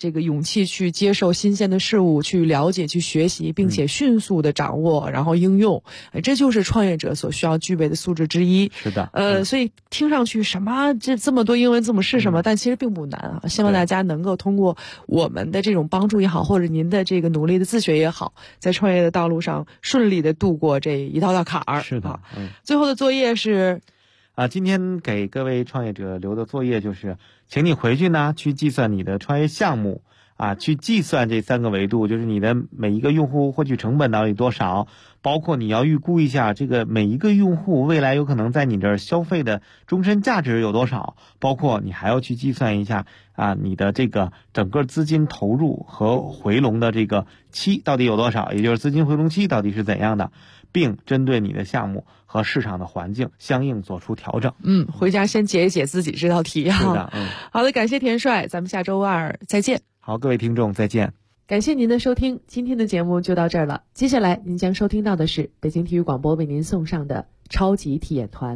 这个勇气去接受新鲜的事物，去了解、去学习，并且迅速的掌握，然后应用，这就是创业者所需要具备的素质之一。 是的， 所以听上去什么这么多英文字母是什么？但其实并不难啊。希望大家能够通过我们的这种帮助也好，或者您的这个努力的自学也好，在创业的道路上顺利的度过这一道道坎儿。 是的， 最后的作业是今天给各位创业者留的作业就是，请你回去呢去计算你的创业项目去计算这3个维度，就是你的每一个用户获取成本到底多少，包括你要预估一下这个每一个用户未来有可能在你这儿消费的终身价值有多少，包括你还要去计算一下你的这个整个资金投入和回笼的这个期到底有多少，也就是资金回笼期到底是怎样的，并针对你的项目和市场的环境相应做出调整。 回家先解一解自己这道题啊。 是的， 好的，感谢田帅，咱们下周2再见。 好，各位听众再见。 感谢您的收听，今天的节目就到这儿了。接下来您将收听到的是北京体育广播为您送上的超级体验团。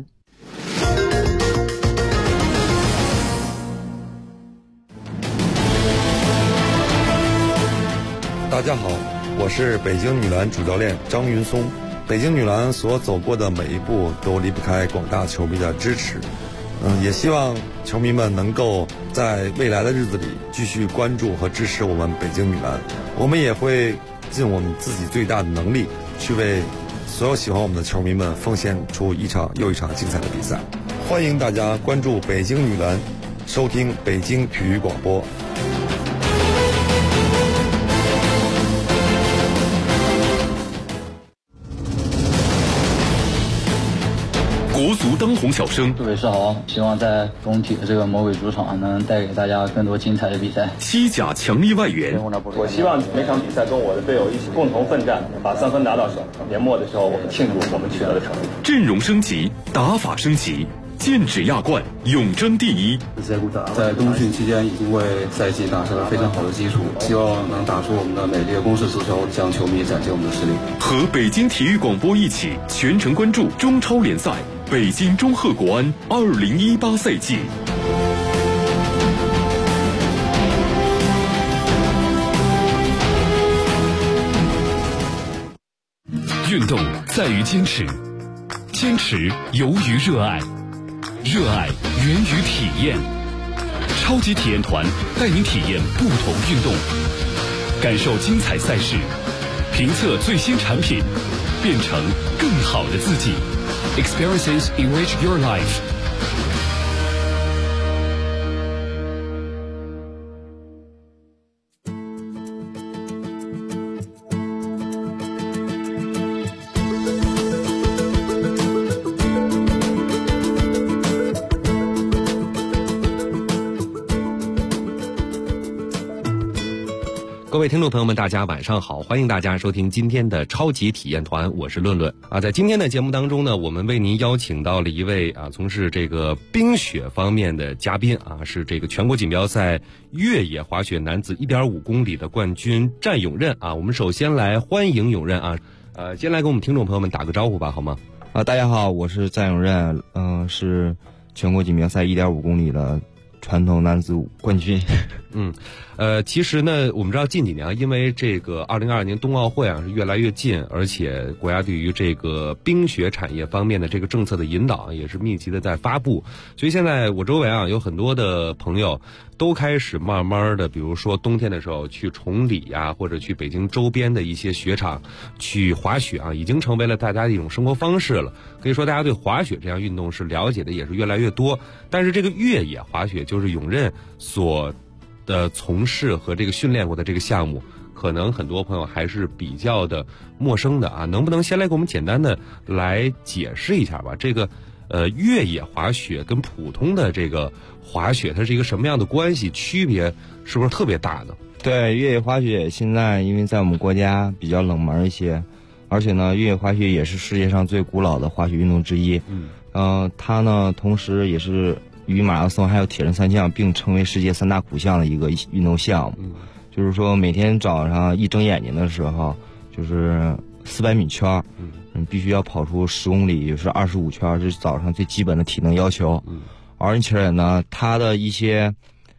大家好，我是北京女篮主教练张云松。北京女篮所走过的每一步都离不开广大球迷的支持。也希望球迷们能够在未来的日子里继续关注和支持我们北京女篮。我们也会尽我们自己最大的能力，去为所有喜欢我们的球迷们奉献出一场又一场精彩的比赛。欢迎大家关注北京女篮，收听北京体育广播。 国足当红小生， 各位是好，希望在工体的这个魔鬼主场能带给大家更多精彩的比赛。 西甲强力外援， 我希望每场比赛跟我的队友一起共同奋战，把3分拿到手。年末的时候，我们庆祝我们取得的成绩。 阵容升级，打法升级，剑指亚冠，永争第一。 在冬训期间已经为赛季打下了非常好的基础，希望能打出我们的美丽的攻势足球，向球迷展现我们的实力。 和北京体育广播一起全程关注中超联赛北京中赫国安2018赛季。运动在于坚持，坚持由于热爱，热爱源于体验。超级体验团带您体验不同运动，感受精彩赛事，评测最新产品，变成更好的自己。Experiences enrich your life. 各位听众朋友们，大家晚上好，欢迎大家收听今天的超级体验团，我是论论在今天的节目当中呢，我们为您邀请到了一位从事这个冰雪方面的嘉宾是这个全国锦标赛越野滑雪男子 1.5 公里的冠军战永任我们首先来欢迎永任先来跟我们听众朋友们打个招呼吧，好吗？ 大家好，我是战永任，是全国锦标赛 1.5 公里的传统男子冠军。 其实呢，我们知道近几年因为这个2022年冬奥会是越来越近，而且国家对于这个冰雪产业方面的这个政策的引导也是密集的在发布，所以现在我周围有很多的朋友都开始慢慢的，比如说冬天的时候去崇礼或者去北京周边的一些雪场去滑雪已经成为了大家的一种生活方式了。可以说大家对滑雪这项运动是了解的也是越来越多，但是这个越野滑雪就是永任所的从事和这个训练过的这个项目，可能很多朋友还是比较的陌生的能不能先来给我们简单的来解释一下吧？这个越野滑雪跟普通的这个滑雪它是一个什么样的关系，区别是不是特别大呢？ 对，越野滑雪现在因为在我们国家比较冷门一些，而且呢，越野滑雪也是世界上最古老的滑雪运动之一。它呢同时也是与马拉松还有铁人三项并称为世界3大苦项的一个运动项目。就是说每天早上一睁眼睛的时候，就是400米圈，必须要跑出10公里，就是25圈，这是早上最基本的体能要求。而且呢，它的一些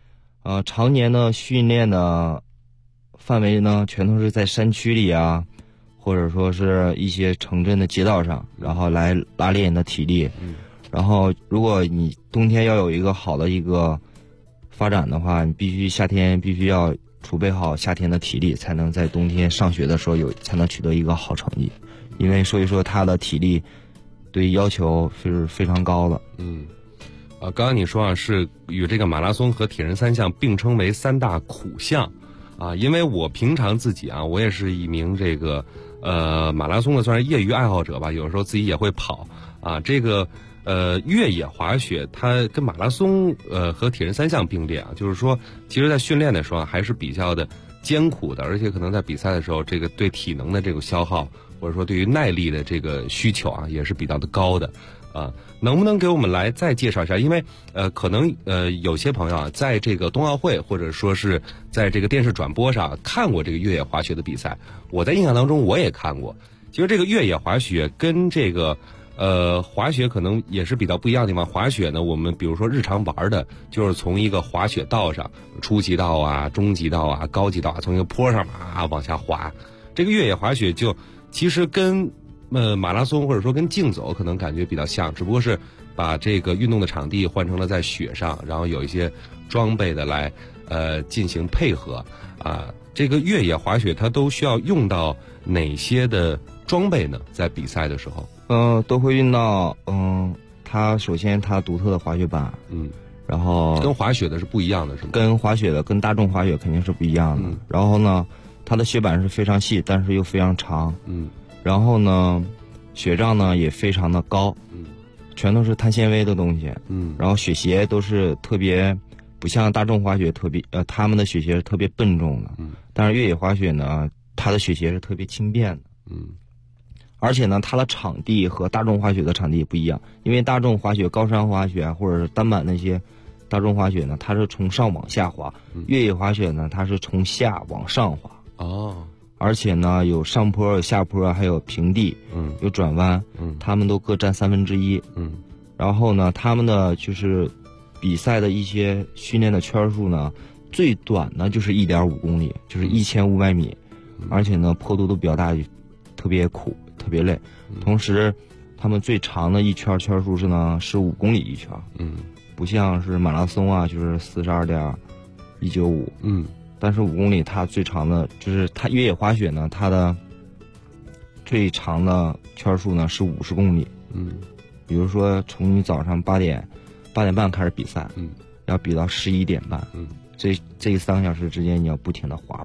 常年的训练的范围呢，全都是在山区里啊，或者说是一些城镇的街道上，然后来拉练你的体力。然后如果你冬天要有一个好的一个发展的话，你夏天必须要储备好夏天的体力，才能在冬天上学的时候才能取得一个好成绩。因为所以说他的体力对要求是非常高的。 刚刚你说啊，是与这个马拉松和铁人三项并称为3大苦项啊。因为我平常自己啊，我也是一名这个马拉松的算是业余爱好者吧，有时候自己也会跑啊。这个越野滑雪它跟马拉松和铁人三项并列啊，就是说其实在训练的时候还是比较的艰苦的，而且可能在比赛的时候，这个对体能的这个消耗，或者说对于耐力的这个需求啊，也是比较的高的啊。能不能给我们来再介绍一下？因为可能有些朋友啊，在这个冬奥会或者说是在这个电视转播上看过这个越野滑雪的比赛，我在印象当中我也看过。其实这个越野滑雪跟这个滑雪可能也是比较不一样的地方。滑雪呢，我们比如说日常玩的，就是从一个滑雪道上，初级道啊、中级道啊、高级道啊，从一个坡上往下滑。这个越野滑雪就其实跟马拉松或者说跟竞走可能感觉比较像，只不过是把这个运动的场地换成了在雪上，然后有一些装备的来进行配合啊。这个越野滑雪它都需要用到哪些的装备呢？在比赛的时候？ 都会用到它首先它独特的滑雪板，然后跟滑雪的是不一样的，是吗？ 跟大众滑雪肯定是不一样的。然后呢，它的雪板是非常细，但是又非常长。然后呢，雪杖呢也非常的高，全都是碳纤维的东西。然后雪鞋都是特别不像大众滑雪特别他们的雪鞋是特别笨重的，但是越野滑雪呢，它的雪鞋是特别轻便的。而且呢，它的场地和大众滑雪的场地也不一样，因为大众滑雪、高山滑雪或者是单板那些大众滑雪呢，它是从上往下滑；越野滑雪呢，它是从下往上滑。而且呢，有上坡、有下坡，还有平地，有转弯，他们都各占1/3。然后呢，他们的就是比赛的一些训练的圈数呢，最短呢就是1.5公里，就是1500米，而且呢坡度都比较大，特别苦，特别累。同时，他们最长的一圈数是5公里一圈，不像是马拉松啊，就是42.195。但是5公里它最长的就是它越野滑雪呢，它的最长的圈数呢是50公里。比如说从你早上8点半开始比赛，要比到11点半，这3个小时之间你要不停的滑。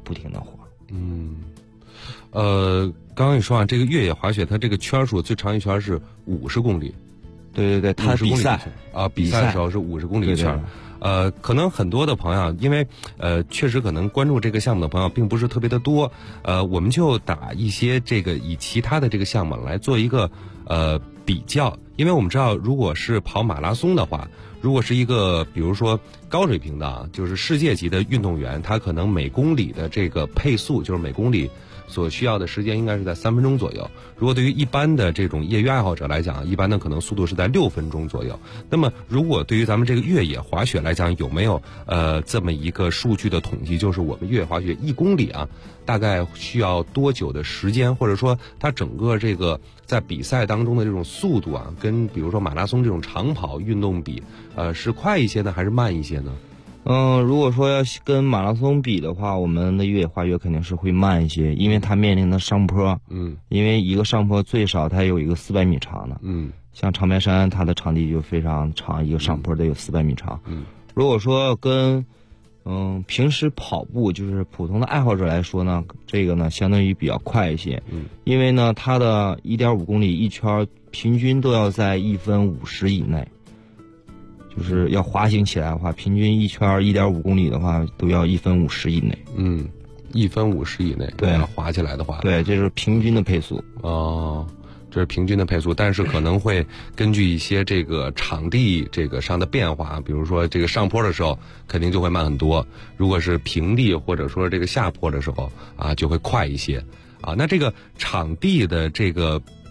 刚刚你说啊，这个越野滑雪它这个圈数最长一圈是50公里。 对，它比赛啊，比赛的时候是50公里一圈。可能很多的朋友，因为确实可能关注这个项目的朋友并不是特别的多，我们就打一些这个以其他的这个项目来做一个比较。因为我们知道，如果是跑马拉松的话，如果是一个比如说高水平的，就是世界级的运动员，他可能每公里的这个配速，就是每公里所需要的时间应该是在3分钟左右。如果对于一般的这种业余爱好者来讲，一般的可能速度是在6分钟左右。那么如果对于咱们这个越野滑雪来讲，有没有这么一个数据的统计，就是我们越野滑雪1公里啊，大概需要多久的时间，或者说它整个这个在比赛当中的这种速度啊，跟比如说马拉松这种长跑运动比，是快一些呢，还是慢一些呢？ 如果说要跟马拉松比的话，我们的越野滑雪肯定是会慢一些，因为它面临的上坡，因为一个上坡最少它有一个400米长的，像长白山它的场地就非常长，一个上坡得有400米长。如果说跟平时跑步就是普通的爱好者来说呢，这个呢相当于比较快一些，因为呢它的1.5公里一圈平均都要在1分50以内。就是要滑行起来的话，平均一圈1.5公里的话，都要1分50以内。 1分50以内， 对， 滑起来的话， 对，这是平均的配速。 这是平均的配速，但是可能会根据一些这个场地这个上的变化，比如说这个上坡的时候肯定就会慢很多，如果是平地或者说这个下坡的时候啊，就会快一些啊。那这个场地的这个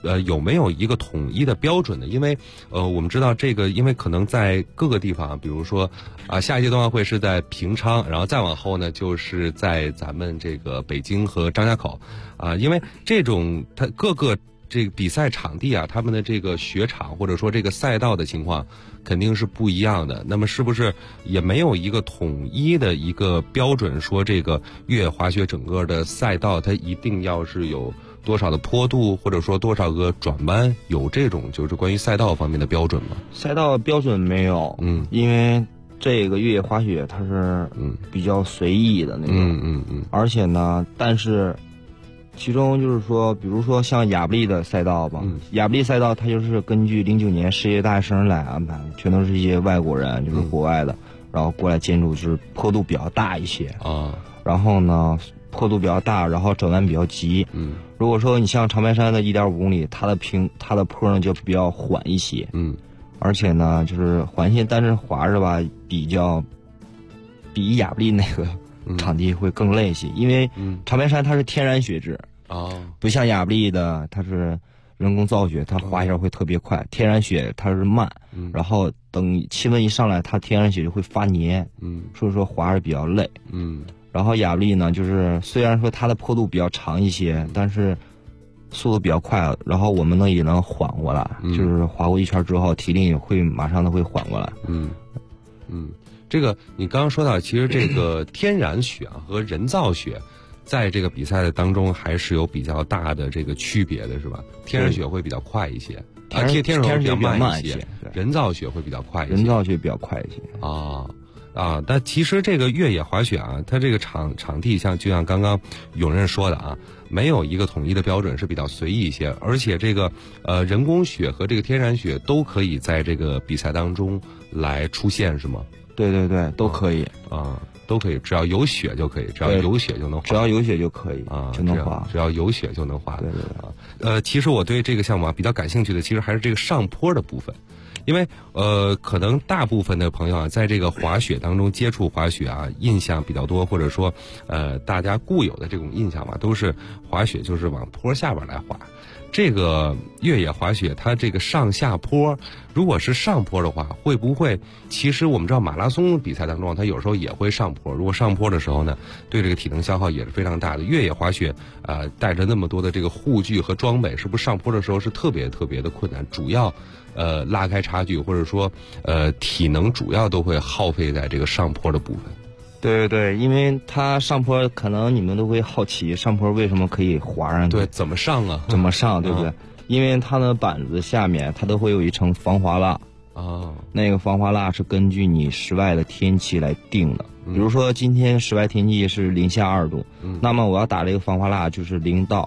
有没有一个统一的标准呢？因为我们知道这个，因为可能在各个地方，比如说下一届冬奥会是在平昌，然后再往后呢就是在咱们这个北京和张家口因为这种它各个这个比赛场地他们的这个雪场或者说这个赛道的情况肯定是不一样的。那么是不是也没有一个统一的一个标准，说这个越野滑雪整个的赛道它一定要是有多少的坡度，或者说多少个转弯，有这种就是关于赛道方面的标准吗？ 赛道标准没有，因为这个越野滑雪它是比较随意的那种，而且呢，但是其中就是说，比如说像亚布力的赛道吧，亚布力赛道它就是根据09年世界大学生来安排，全都是一些外国人，就是国外的，然后过来建筑，就是坡度比较大一些然后呢坡度比较大，然后转弯比较急。如果说你像长白山的1.5公里，它的坡呢就比较缓一些。而且呢就是缓一些，但是滑着吧比亚布力那个场地会更累一些，因为长白山它是天然雪质不像亚布力的它是人工造雪，它滑起来会特别快。天然雪它是慢，然后等气温一上来，它天然雪就会发黏，所以说滑着比较累。然后亚布力呢，就是虽然说它的坡度比较长一些，但是速度比较快，然后我们呢也能缓过来，就是滑过一圈之后，体力也会马上的会缓过来。 这个你刚刚说到，其实这个天然雪和人造雪，在这个比赛的当中还是有比较大的这个区别的，是吧？天然雪会比较快一些，天然雪比较慢一些，人造雪会比较快一些。 人造雪比较快一些但其实这个越野滑雪它这个场地就像刚刚有人说的没有一个统一的标准，是比较随意一些，而且这个人工雪和这个天然雪都可以在这个比赛当中来出现，是吗？ 对对对，都可以都可以，只要有雪就可以，只要有雪就能滑， 只要有雪就可以就能滑， 只要有雪就能滑。 对对其实我对这个项目比较感兴趣的，其实还是这个上坡的部分。因为可能大部分的朋友在这个滑雪当中接触滑雪印象比较多，或者说大家固有的这种印象都是滑雪就是往坡下边来滑。这个越野滑雪它这个上下坡，如果是上坡的话，会不会其实我们知道马拉松比赛当中它有时候也会上坡，如果上坡的时候呢，对这个体能消耗也是非常大的。越野滑雪带着那么多的这个护具和装备，是不是上坡的时候是特别特别的困难，主要拉开差距，或者说体能主要都会耗费在这个上坡的部分？ 对对对，因为它上坡，可能你们都会好奇，上坡为什么可以滑上去？ 对，怎么上啊？ 怎么上，对不对？因为它的板子下面它都会有一层防滑蜡那个防滑蜡是根据你室外的天气来定的。比如说今天室外天气是零下2度，那么我要打这个防滑蜡就是0到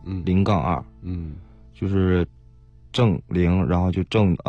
2，0-2，就是正0，然后就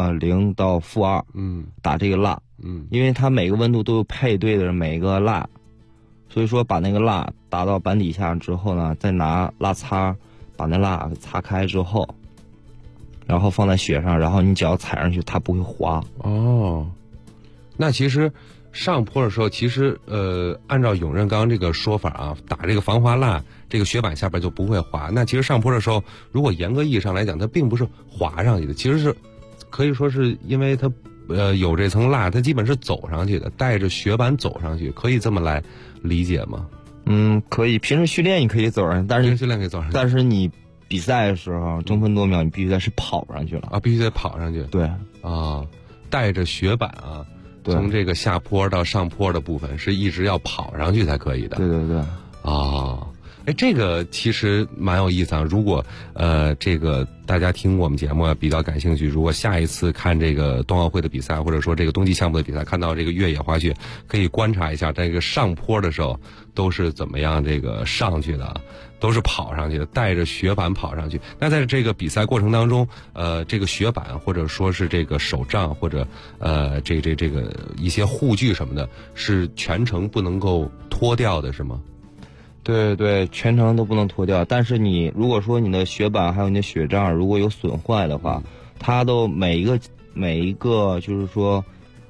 0到-2，打这个蜡。因为它每个温度都有配对的每个蜡，所以说把那个蜡打到板底下之后呢，再拿蜡擦把那蜡擦开之后，然后放在雪上，然后你脚踩上去它不会滑。 那其实上坡的时候，其实按照永任刚刚这个说法打这个防滑蜡，这个雪板下边就不会滑。那其实上坡的时候，如果严格意义上来讲，它并不是滑上去的，其实是可以说是因为它有这层蜡，它基本是走上去的，带着雪板走上去，可以这么来理解吗？ 可以，平时训练你可以走上去，但是训练可以走上去， 但是你比赛的时候争分夺秒，你必须得是跑上去了必须得跑上去。 对带着雪板从这个下坡到上坡的部分是一直要跑上去才可以的。 对对对。 这个其实蛮有意思如果这个大家听我们节目比较感兴趣，如果下一次看这个冬奥会的比赛，或者说这个冬季项目的比赛，看到这个越野滑雪，可以观察一下这个上坡的时候都是怎么样这个上去的，都是跑上去的，带着雪板跑上去。那在这个比赛过程当中，这个雪板或者说是这个手杖或者这个一些护具什么的，是全程不能够脱掉的，是吗？ 对对，全程都不能脱掉。但是你如果说你的雪板还有你的雪杖如果有损坏的话，它都每一个就是说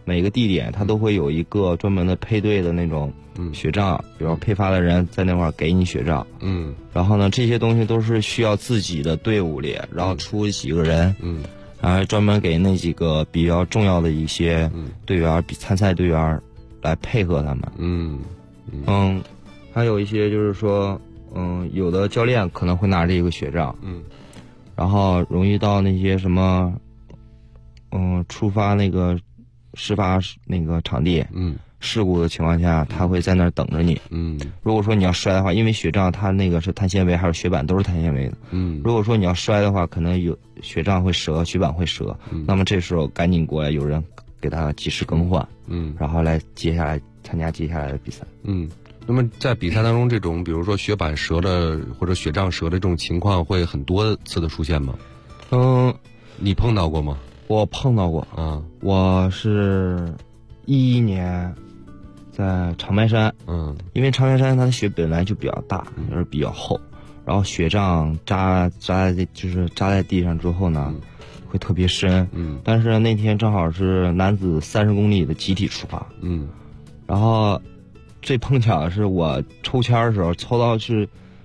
每个地点它都会有一个专门的配对的那种雪杖，比如配发的人在那块儿给你雪杖，然后呢这些东西都是需要自己的队伍里，然后出几个人，然后专门给那几个比较重要的一些队员，参赛队员来配合他们，还有一些就是说，有的教练可能会拿着一个雪杖，然后容易到那些什么，出发那个事发那个场地，事故的情况下，他会在那儿等着你，如果说你要摔的话，因为雪杖它那个是碳纤维，还有雪板都是碳纤维的，如果说你要摔的话，可能有雪杖会折，雪板会折，那么这时候赶紧过来，有人给他及时更换，然后来接下来参加接下来的比赛， 那么在比赛当中，这种比如说雪板折的或者雪杖折的这种情况会很多次的出现吗？你碰到过吗？ 我碰到过啊，我是2011年在长白山，因为长白山它的雪本来就比较大，就是比较厚，然后雪杖扎在地上之后呢，会特别深，但是那天正好是男子30公里的集体出发，然后最碰巧的是我抽签的时候抽到是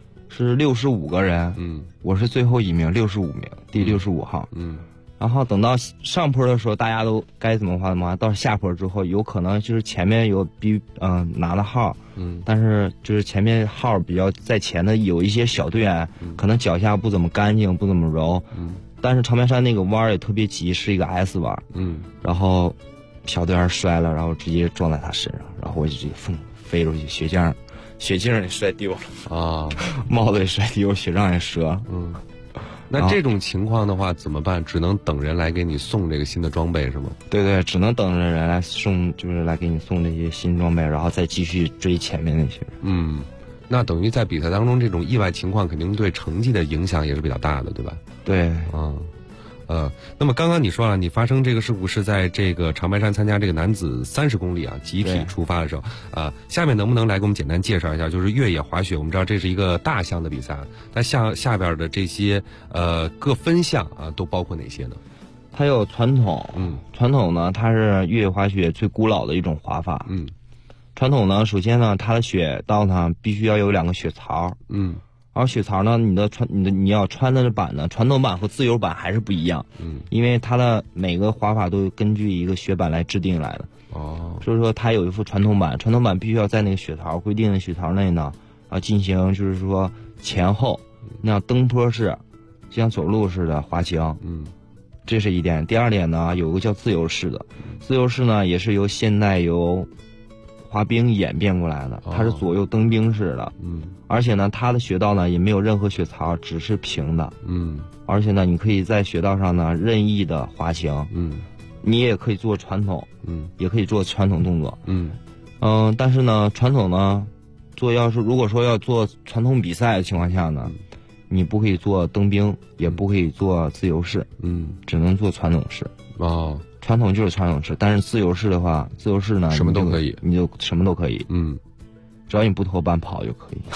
65个人，我是最后一名，65名，第65号，然后等到上坡的时候，大家都该怎么滑怎么滑，到下坡之后，有可能就是前面有拿了号，但是就是前面号比较在前的有一些小队员，可能脚下不怎么干净，不怎么柔，但是长白山那个弯也特别急，是一个 S 弯，然后小队员摔了，然后直接撞在他身上，然后我就直接飞出去，雪镜也摔丢了啊，帽子也摔丢，雪杖也折了， 那这种情况的话怎么办？只能等人来给你送这个新的装备是吗？ 对，只能等着人来送，就是来给你送这些新装备，然后再继续追前面那些人。 那等于在比赛当中，这种意外情况肯定对成绩的影响也是比较大的，对吧？ 对， 那么刚刚你说了，你发生这个事故是在这个长白山参加这个男子30公里集体出发的时候，下面能不能来给我们简单介绍一下，就是越野滑雪，我们知道这是一个大项的比赛，但下边的这些各分项都包括哪些呢？ 它有传统，传统呢，它是越野滑雪最古老的一种滑法，传统呢，首先呢，它的雪道上必须要有2个雪槽，然后雪槽呢，你要穿的板呢，传统板和自由板还是不一样，因为它的每个滑法都根据一个雪板来制定来的，所以说它有一副传统板，传统板必须要在那个雪槽规定的雪槽内呢，进行就是说前后那样蹬坡式，就像走路似的滑行，这是一点。第二点呢，有个叫自由式的，自由式呢也是现代由滑冰演变过来的，它是左右蹬冰式的，而且呢，它的雪道呢也没有任何雪槽，只是平的，而且呢，你可以在雪道上呢任意的滑行，你也可以做传统，也可以做传统动作，但是呢，传统呢，如果说要做传统比赛的情况下呢，你不可以做蹬冰，也不可以做自由式，只能做传统式。传统就是传统式，但是自由式的话，自由式呢什么都可以， 你就什么都可以，只要你不脱板跑就可以。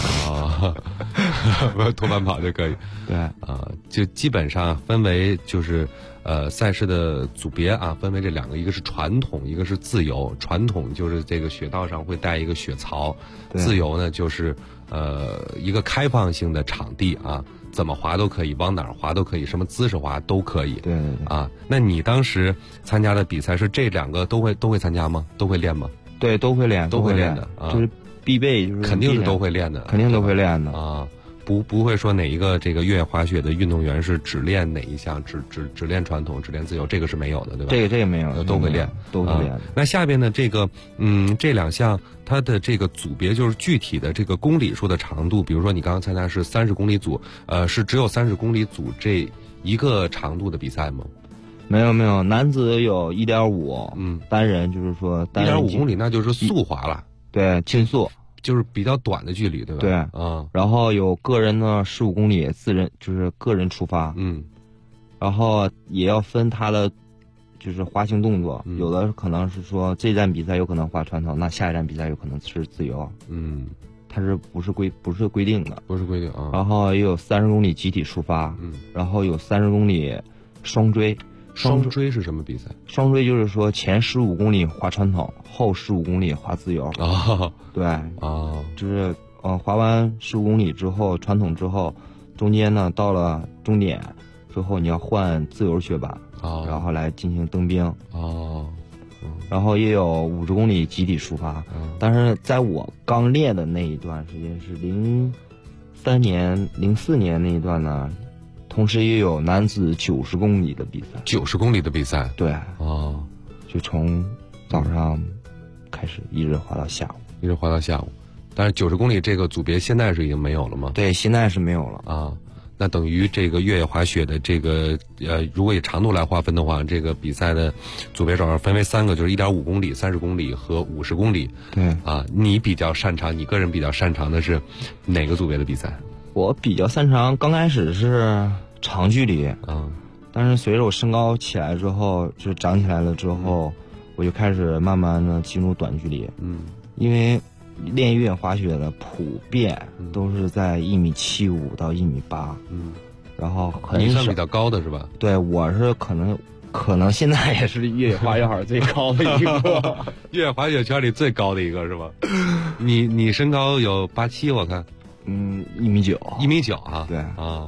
脱板跑就可以。 对就基本上分为就是赛事的组别分为这2个，一个是传统，一个是自由。传统就是这个雪道上会带一个雪槽，自由呢就是一个开放性的场地怎么滑都可以，往哪儿滑都可以，什么姿势滑都可以。 对那你当时参加的比赛是这2个都会参加吗？都会练吗？ 对，都会练， 都会练的就是必备，就是肯定是都会练的， 肯定都会练的不会说哪一个这个越野滑雪的运动员是只练哪一项，只练传统，只练自由，这个是没有的，对吧？ 这个没有， 都会练， 都会练。 那下边的这个这2项它的这个组别就是具体的这个公里数的长度，比如说你刚刚参加是30公里组，是只有30公里组这一个长度的比赛吗？ 没有，男子有1.5，单人就是说 1.5公里那就是速滑了， 对，竞速。 就是比较短的距离，对吧？ 对，然后有个人呢15公里，自人就是个人出发，然后也要分他的就是滑行动作，有的可能是说这站比赛有可能滑传统，那下一站比赛有可能是自由，它是不是规定的？ 不是规定啊。 然后也有30公里集体出发，然后有30公里双追。 双追是什么比赛？ 双追就是说前15公里划传统，后15公里划自由。对就是划完15公里之后传统之后，中间呢到了终点之后你要换自由雪板，然后来进行蹬冰。然后也有50公里集体出发。但是在我刚练的那一段时间是03年、04年那一段呢，同时也有男子90公里的比赛。 90公里的比赛？ 对。就从早上开始一直滑到下午。 但是90公里这个组别现在是已经没有了吗？ 对，现在是没有了。 那等于这个越野滑雪的这个如果以长度来划分的话，这个比赛的组别主要分为3个，就是 1.5 公里、30公里和50公里。 对。 你个人比较擅长的是哪个组别的比赛？ 我比较擅长刚开始是长距离。但是随着我身高起来之后，就长起来了之后，我就开始慢慢的进入短距离。因为练越野滑雪的普遍都是在1.75米到1.8米。然后你算比较高的是吧？ 对，我是可能现在也是越野滑雪行最高的一个。 越野滑雪圈里最高的一个是吧？你身高有87，我看。 1.9米。 1.9米啊？ 对。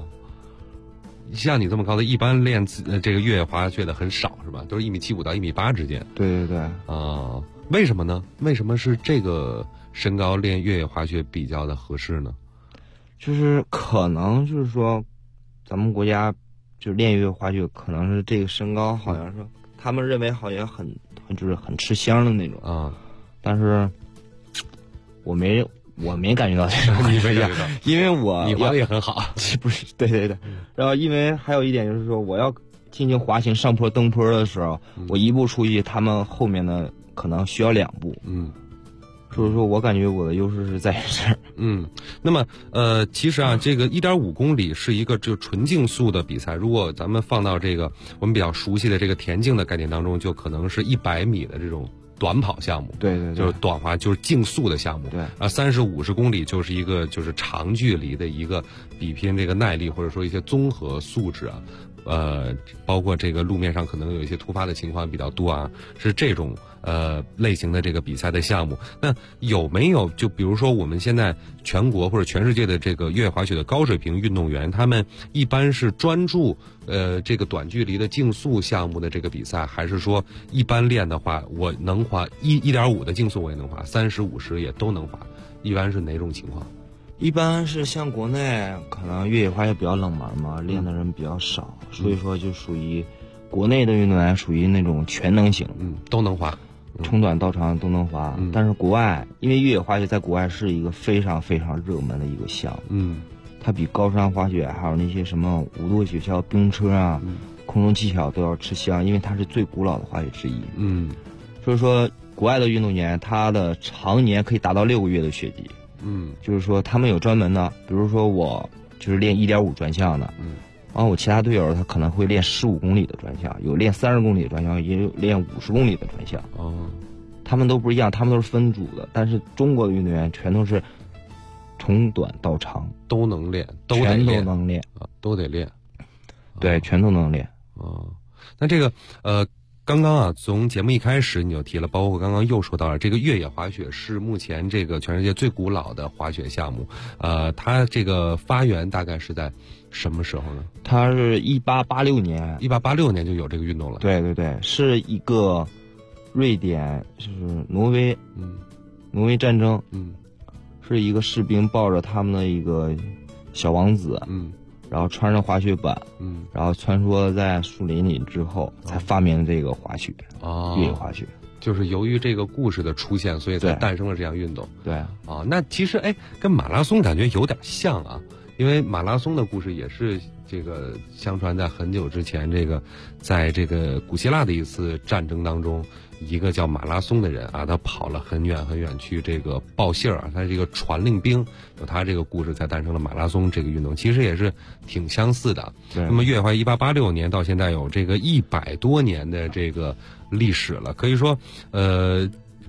像你这么高的，一般练这个越野滑雪的很少是吧？都是1.75米到1.8米之间。 对。 为什么呢？为什么是这个身高练越野滑雪比较的合适呢？ 就是可能就是说，咱们国家就练越野滑雪，可能是这个身高好像是他们认为好像很吃香的那种。但是我没感觉到这种， 你没感觉到， 因为你滑的也很好。 不是，对。然后因为还有一点就是说，我要进行滑行上坡登坡的时候，我一步出去，他们后面的可能需要2步。所以说我感觉我的优势是在于这儿。 那么其实这个 1.5 公里是一个就纯竞速的比赛。如果咱们放到这个我们比较熟悉的这个田径的概念当中，就可能是100米的这种短跑项目。 对。 就是短滑，就是竞速的项目。 对。 30、50公里就是一个就是长距离的一个比拼这个耐力或者说一些综合素质包括这个路面上可能有一些突发的情况比较多是这种类型的这个比赛的项目。那有没有就比如说我们现在全国或者全世界的这个越野滑雪的高水平运动员，他们一般是专注这个短距离的竞速项目的这个比赛，还是说一般练的话我能滑1.5的竞速我也能滑，30、50也都能滑？一般是哪种情况？ 一般是像国内可能越野滑雪比较冷门嘛，练的人比较少，所以说就属于国内的运动员属于那种全能型， 都能滑， 从短到长都能滑。但是国外，因为越野滑雪在国外是一个非常非常热门的一个项目，它比高山滑雪还有那些什么5度雪橇、冰车空中技巧都要吃香，因为它是最古老的滑雪之一。所以说国外的运动员他的常年可以达到6个月的雪季。就是说他们有专门的，比如说我就是练1.5专项的，然后我其他队友他可能会练15公里的专项，有练30公里的专项，也有练50公里的专项。他们都不一样，他们都是分组的，但是中国的运动员全都是从短到长都能练， 全都能练， 都得练。 对，全都能练。 那这个刚刚从节目一开始你就提了，包括刚刚又说到了这个越野滑雪是目前这个全世界最古老的滑雪项目。它这个发源大概是在什么时候呢？ 它是1886年 ，1886年就有这个运动了。 对，是一个瑞典，就是挪威战争，是一个士兵抱着他们的一个小王子，然后穿上滑雪板，然后穿梭在树林里之后，才发明这个滑雪，越野滑雪。 就是由于这个故事的出现，所以才诞生了这样运动。 对那其实跟马拉松感觉有点像因为马拉松的故事也是这个相传在很久之前，这个在这个古希腊的一次战争当中，一个叫马拉松的人他跑了很远很远去这个报信儿他是一个传令兵，有他这个故事才诞生了马拉松这个运动，其实也是挺相似的。那么越野滑1886年到现在有这个100多年的这个历史了，可以说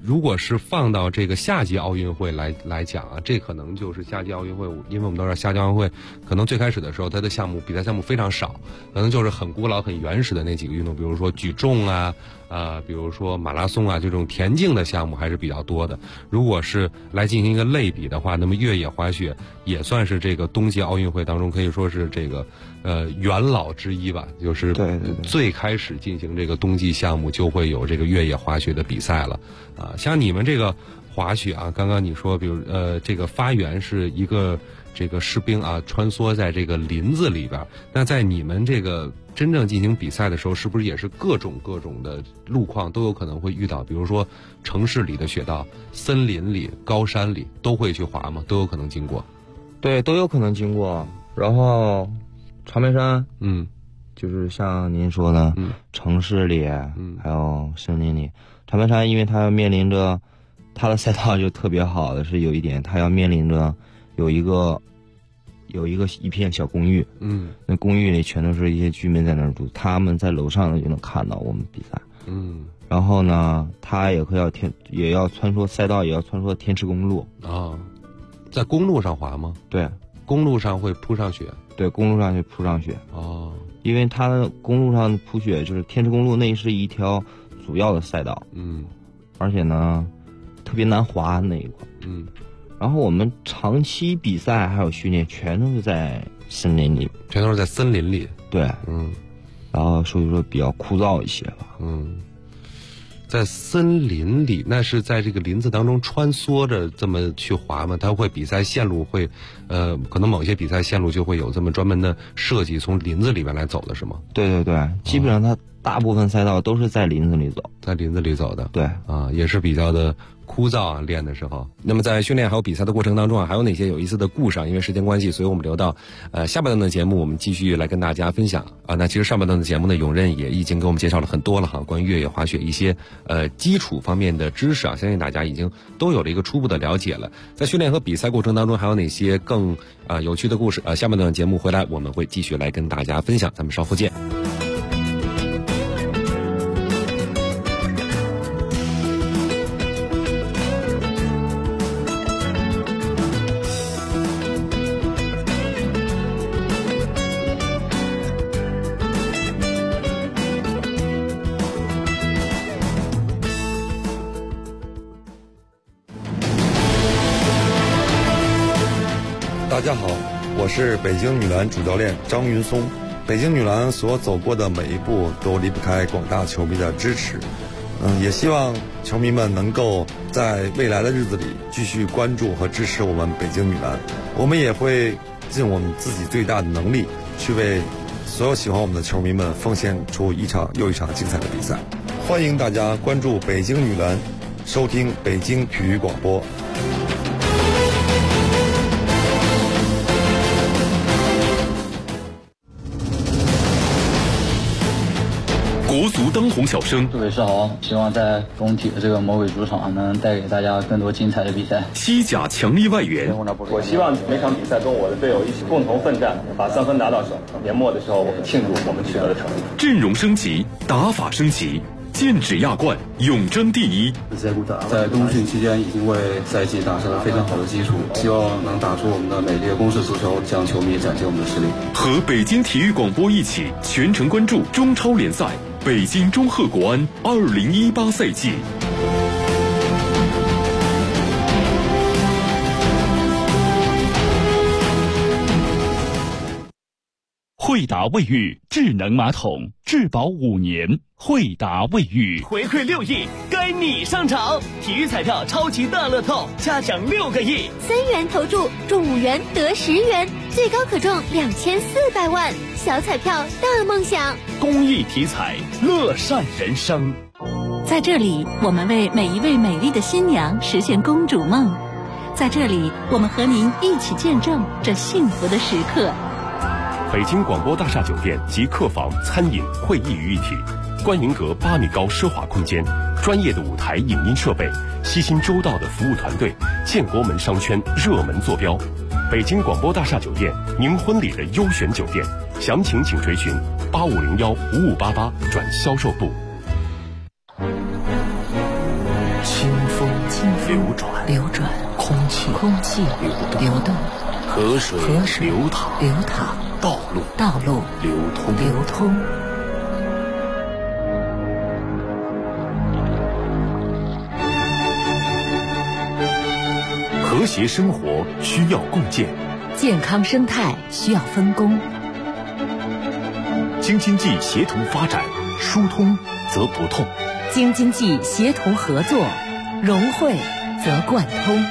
如果是放到这个夏季奥运会来讲啊，这可能就是夏季奥运会，因为我们都知道夏季奥运会可能最开始的时候它的比赛项目非常少，可能就是很古老很原始的那几个运动，比如说举重啊，比如说马拉松啊，这种田径的项目还是比较多的。如果是来进行一个类比的话，那么越野滑雪也算是这个冬季奥运会当中可以说是这个元老之一吧，就是最开始进行这个冬季项目就会有这个越野滑雪的比赛了啊。像你们这个滑雪啊，刚刚你说比如这个发源是一个这个士兵啊穿梭在这个林子里边，那在你们这个真正进行比赛的时候，是不是也是各种的路况都有可能会遇到？比如说城市里的雪道、森林里、高山里都会去滑吗？都有可能经过？ 对，都有可能经过。然后长白山，就是像您说的，城市里，还有森林里。长白山因为它要面临着它的赛道就特别好的是有一点，它要面临着有一片小公寓，那公寓里全都是一些居民在那儿住，他们在楼上就能看到我们比赛，然后呢，它也要穿梭赛道，也要穿梭天池公路啊，在公路上滑吗？ 对， 公路上会铺上雪。 对，公路上就铺上雪哦， 因为它的公路上铺雪就是天池公路那是一条主要的赛道，而且呢特别难滑那一块，然后我们长期比赛还有训练全都是在森林里， 全都是在森林里， 对，然后所以说比较枯燥一些吧， 在森林里，那是在这个林子当中穿梭着这么去滑吗？它会比赛线路会，可能某些比赛线路就会有这么专门的设计，从林子里面来走的是吗？ 对，基本上它大部分赛道都是在林子里走， 在林子里走的。 对啊，也是比较的枯燥啊，练的时候。那么在训练还有比赛的过程当中啊，还有哪些有意思的故事啊？因为时间关系，所以我们留到下半段的节目，我们继续来跟大家分享啊。那其实上半段的节目呢，永任也已经给我们介绍了很多了哈，关于越野滑雪一些基础方面的知识啊，相信大家已经都有了一个初步的了解了。在训练和比赛过程当中，还有哪些更有趣的故事啊？下半段节目回来我们会继续来跟大家分享，咱们稍后见。 大家好，我是北京女篮主教练张云松。北京女篮所走过的每一步都离不开广大球迷的支持，也希望球迷们能够在未来的日子里继续关注和支持我们北京女篮。我们也会尽我们自己最大的能力，去为所有喜欢我们的球迷们奉献出一场又一场精彩的比赛。欢迎大家关注北京女篮，收听北京体育广播。 国足当红小生， 各位是好，希望在工体的这个魔鬼主场能带给大家更多精彩的比赛。 西甲强力外援， 我希望每场比赛跟我的队友一起共同奋战，把3分拿到手。年末的时候，我们庆祝我们取得的成绩。 阵容升级，打法升级，剑指亚冠，永争第一。 在冬训期间已经为赛季打下了非常好的基础，希望能打出我们的美丽的攻势足球，向球迷展现我们的实力。 和北京体育广播一起全程关注中超联赛。北京中赫国安2018赛季。惠达卫浴智能马桶，质保5年。惠达卫浴回馈6亿，该你上场！体育彩票超级大乐透，加奖6个亿 ，3元投注中5元得10元，最高可中2400万。小彩票大梦想， 公益体彩，乐善人生。 在这里，我们为每一位美丽的新娘实现公主梦。在这里，我们和您一起见证这幸福的时刻。 北京广播大厦酒店及客房、餐饮、会议于一体，观云阁8米高奢华空间，专业的舞台影音设备，悉心周到的服务团队，建国门商圈热门坐标。北京广播大厦酒店，您婚礼的优选酒店，详情请垂询85015588转销售部。 清风空气流动， 河水流淌，道路流通。和谐生活需要共建， 健康生态需要分工。 京津冀协同发展，疏通则不痛； 京津冀协同合作，融汇则贯通。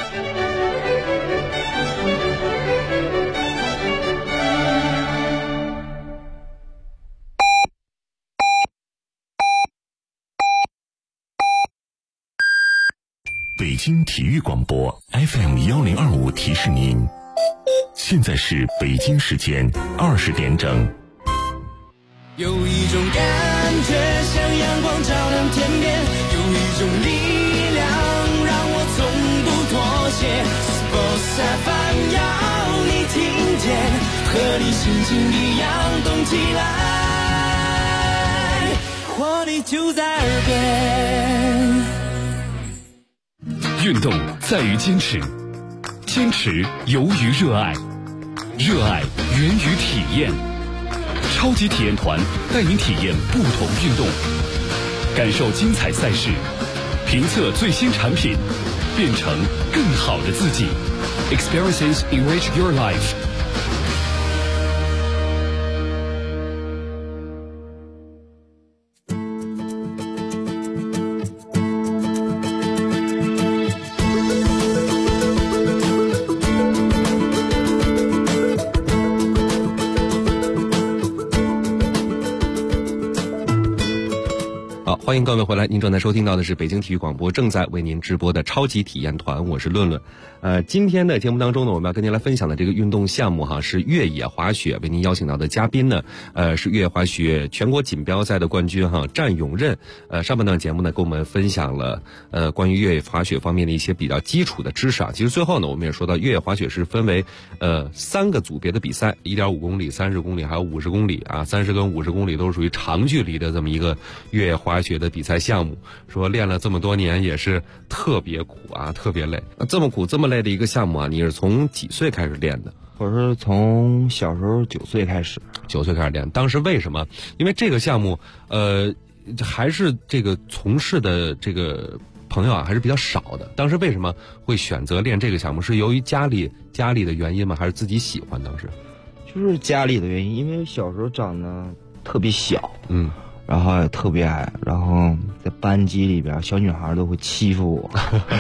北京体育广播 FM1025提示您，现在是北京时间20点整。 有一种感觉像阳光照亮天边，有一种力量让我从不妥协。Sports FM 要你听见，和你心情一样动起来，活力就在耳边。 运动在于坚持，坚持由于热爱，热爱源于体验。超级体验团带您体验不同运动，感受精彩赛事，评测最新产品，变成更好的自己。Experiences enrich your life。 欢迎各位回来，您正在收听到的是北京体育广播正在为您直播的超级体验团，我是论论。今天的节目当中呢，我们要跟您来分享的这个运动项目是越野滑雪。为您邀请到的嘉宾呢，是越野滑雪全国锦标赛的冠军战永任。上半段节目呢，跟我们分享了关于越野滑雪方面的一些比较基础的知识其实最后呢，我们也说到越野滑雪是分为3个组别的比赛，1.5公里、30公里还有50公里30跟50公里都是属于长距离的这么一个越野滑雪的比赛项目。说练了这么多年也是特别苦特别累。这么苦这么累的一个项目你是从几岁开始练的？ 我是从小时候9岁开始。 9岁开始练，当时为什么？因为这个项目还是这个从事的这个朋友还是比较少的。当时为什么会选择练这个项目？是由于家里的原因吗？还是自己喜欢？当时就是家里的原因，因为小时候长得特别小，然后也特别矮，然后在班级里边小女孩都会欺负我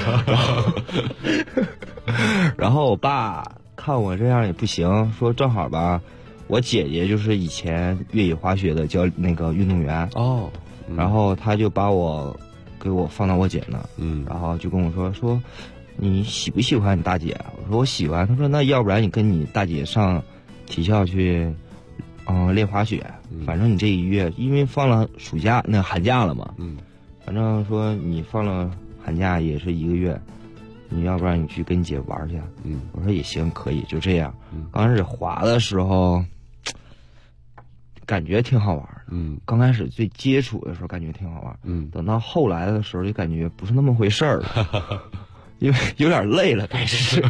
然后我爸看我这样也不行，说正好吧，我姐姐就是以前越野滑雪的那个运动员然后他就把我给我放到我姐那然后就跟我说你喜不喜欢你大姐？我说我喜欢。他说那要不然你跟你大姐上体校去练滑雪，反正你这1月因为放了暑假那寒假了嘛，反正说你放了寒假也是1个月，你要不然你去跟你姐玩去。我说也行，可以，就这样。刚开始滑的时候感觉挺好玩的，刚开始最接触的时候感觉挺好玩，等到后来的时候就感觉不是那么回事儿了因为有点累了开始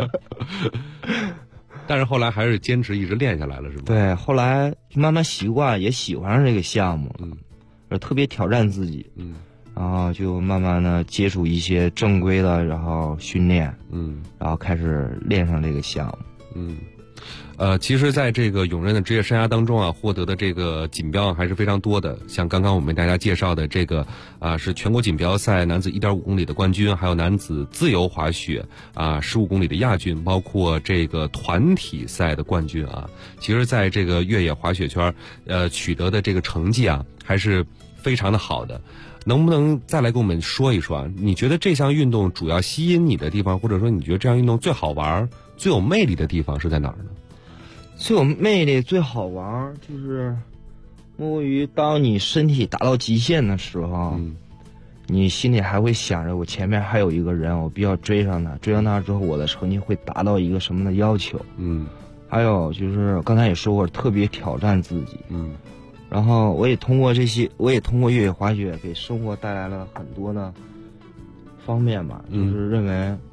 但是后来还是坚持一直练下来了，是吗？ 对，后来就慢慢习惯，也喜欢上这个项目了，特别挑战自己，然后就慢慢的接触一些正规的，然后训练，然后开始练上这个项目， 其实在这个永任的职业生涯当中获得的这个锦标还是非常多的。像刚刚我们为大家介绍的这个是全国锦标赛男子1.5公里的冠军，还有男子自由滑雪15公里的亚军，包括这个团体赛的冠军其实在这个越野滑雪圈取得的这个成绩还是非常的好的。能不能再来跟我们说一说你觉得这项运动主要吸引你的地方，或者说你觉得这项运动最好玩、最有魅力的地方是在哪儿呢？ 最有魅力、最好玩就是莫过于当你身体达到极限的时候，你心里还会想着我前面还有一个人，我必须要追上他，追上他之后我的成绩会达到一个什么的要求。还有就是刚才也说过，特别挑战自己。然后我也通过越野滑雪给生活带来了很多的方面吧，就是认为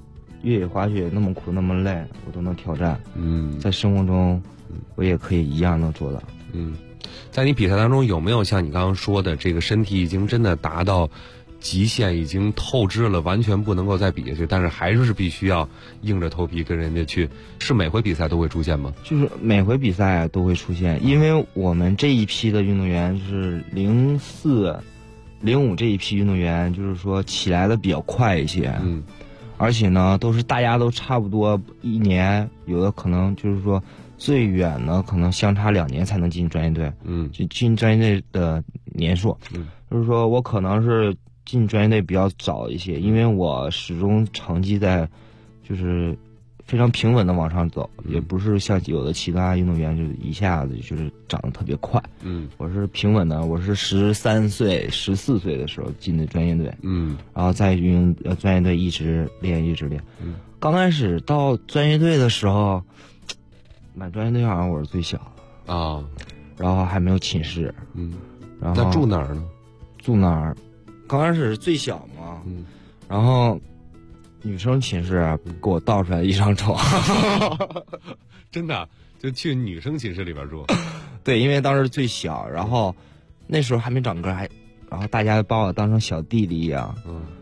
越野滑雪那么苦那么累，我都能挑战。在生活中，我也可以一样能做到。 在你比赛当中有没有像你刚刚说的，这个身体已经真的达到极限，已经透支了，完全不能够再比下去，但是还是必须要硬着头皮跟人家去？是每回比赛都会出现吗？ 就是每回比赛都会出现，因为我们这一批的运动员就是04、05这一批运动员，就是说起来的比较快一些。而且呢，大家都差不多1年，有的可能就是说最远呢可能相差2年才能进专业队。就进专业队的年数。就是说我可能是进专业队比较早一些，因为我始终成绩在就是非常平稳的往上走，也不是像有的其他运动员就是一下子就是长得特别快。我是平稳的，我是13岁、14岁的时候进的专业队。然后在专业队一直练。刚开始到专业队的时候，满专业队好像我是最小的啊，然后还没有寝室。然后那住哪儿呢？ 住哪儿？刚开始是最小嘛，然后女生寝室给我倒出来一张床。 真的就去女生寝室里边住？ 对，因为当时最小，然后那时候还没长个，然后大家把我当成小弟弟一样，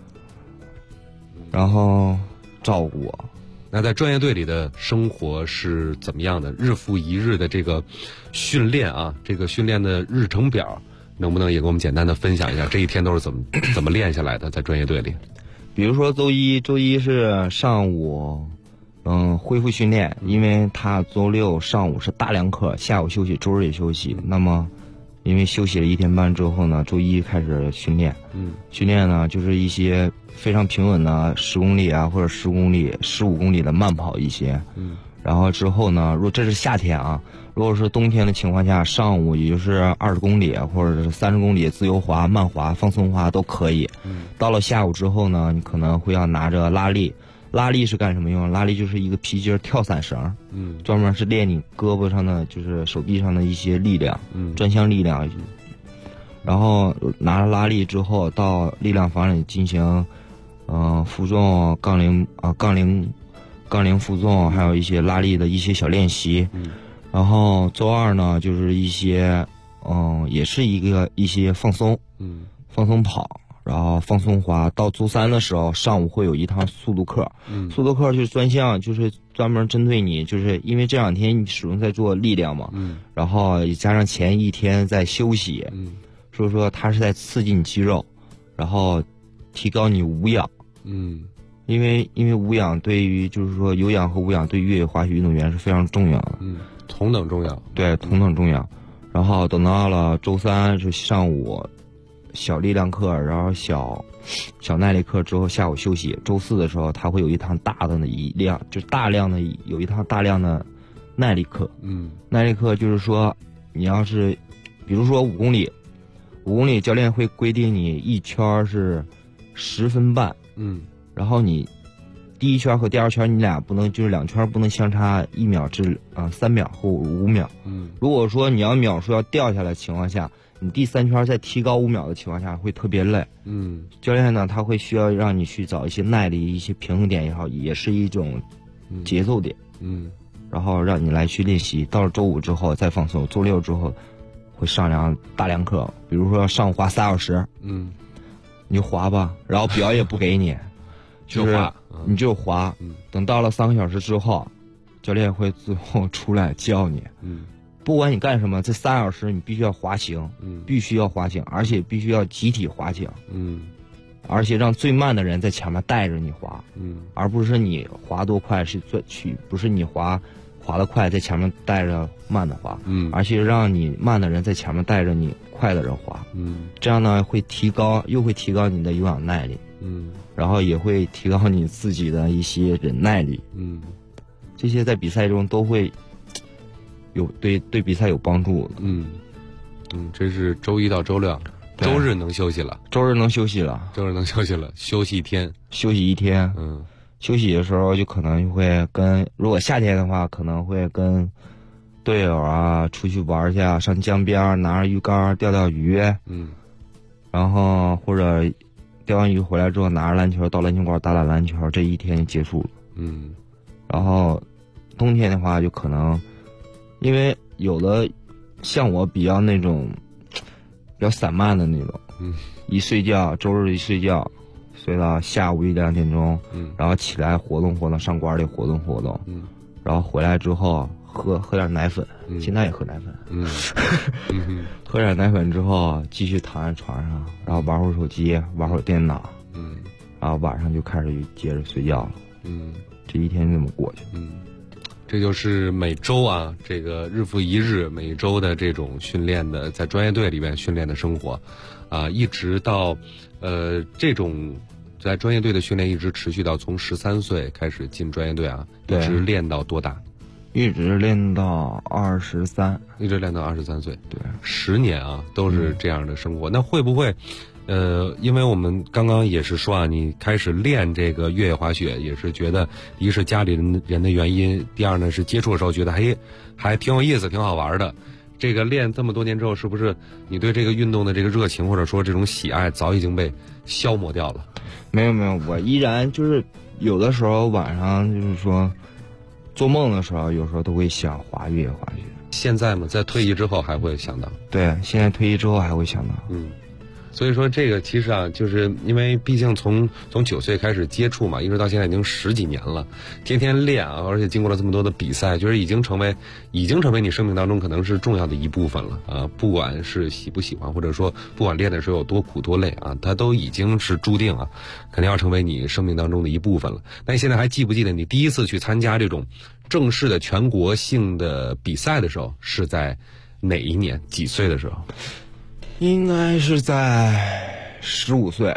然后照顾我。 那在专业队里的生活是怎么样的？日复一日的这个训练啊，这个训练的日程表，能不能也给我们简单的分享一下？这一天都是怎么练下来的？在专业队里， 比如说周一是上午，恢复训练，因为他周六上午是大量课，下午休息，周日也休息。那么，因为休息了1天半之后呢，周一开始训练。训练呢就是一些非常平稳的10公里啊，或者10公里、15公里的慢跑一些。然后之后呢，如果这是夏天啊，如果是冬天的情况下，上午也就是20公里或者是30公里自由滑、慢滑、放松滑都可以。到了下午之后呢，你可能会要拿着拉力。拉力是干什么用？拉力就是一个皮筋跳伞绳，专门是练你胳膊上的，就是手臂上的一些力量，专项力量。然后拿着拉力之后，到力量房里进行，负重、杠铃负重，还有一些拉力的一些小练习。然后周二呢，就是一些，也是一些放松，放松跑。然后放松滑，到周三的时候上午会有一堂速度课。速度课就是专项，就是专门针对你，就是因为这2天你始终在做力量嘛，然后也加上前1天在休息，所以说它是在刺激你肌肉，然后提高你无氧。因为无氧对于就是说有氧和无氧对越野滑雪运动员是非常重要的。 同等重要。 对，同等重要。然后等到了周三是上午小力量课，然后小耐力课之后下午休息。周四的时候他会有一堂大量有一堂大量的耐力课。耐力课就是说你要是比如说5公里教练会规定你一圈是10分半。然后你第一圈和第二圈你俩不能就是2圈不能相差1秒至3秒或5秒。如果说你要秒数要掉下来的情况下，你第3圈再提高5秒的情况下会特别累。教练呢他会需要让你去找一些耐力、一些平衡点也好，也是一种节奏点。然后让你来去练习。到了周5之后再放松，周6之后会上大量课，比如说上午滑3小时，你就滑吧，然后表也不给你，就是你就滑。等到了3个小时之后，教练会最后出来教你。不管你干什么，这3小时你必须要滑行，必须要滑行，而且必须要集体滑行。而且让最慢的人在前面带着你滑，而不是你滑多快不是你滑得快在前面带着慢的滑，而且让你慢的人在前面带着你快的人滑，这样呢会提高你的有氧耐力，然后也会提高你自己的一些忍耐力，这些在比赛中都会有对比赛有帮助的。 这是周1到周6。周日能休息了， 周日能休息一天， 休息的时候就可能会如果夏天的话，可能会跟队友啊出去玩去，上江边拿着鱼竿钓鱼，然后或者钓完鱼回来之后拿着篮球到篮球馆打篮球，这一天就结束了。 然后冬天的话就可能，因为有的像我比较那种比较散漫的那种，一睡觉，周日一睡觉，睡到下午1、2点钟，然后起来活动活动，上馆里活动活动，然后回来之后喝点奶粉，现在也喝奶粉，喝点奶粉之后继续躺在床上，然后玩会儿手机，玩会儿电脑，然后晚上就开始接着睡觉了，这一天就这么过去。 这就是每周啊，这个日复一日，每周的这种训练的，在专业队里面训练的生活，啊，一直到这种在专业队的训练一直持续到从13岁开始进专业队啊，一直练到多大？ 一直练到23， 一直练到23岁， 对 ，10年啊，都是这样的生活。那会不会？因为我们刚刚也是说啊，你开始练这个越野滑雪，也是觉得一是家里人的原因，第二呢是接触的时候觉得还挺有意思，挺好玩的。这个练这么多年之后，是不是你对这个运动的这个热情或者说这种喜爱早已经被消磨掉了？ 没有，我依然就是有的时候晚上就是说做梦的时候，有时候都会想越野滑雪。 现在嘛，在退役之后还会想到？ 对，现在退役之后还会想到。 所以说这个其实啊，就是因为毕竟从9岁开始接触嘛，一直到现在已经10几年了，天天练啊，而且经过了这么多的比赛，就是已经成为你生命当中可能是重要的一部分了啊。不管是喜不喜欢，或者说不管练的时候有多苦多累啊，它都已经是注定啊，肯定要成为你生命当中的一部分了。那你现在还记不记得你第一次去参加这种正式的全国性的比赛的时候是在哪一年？几岁的时候？ 应该是在15岁。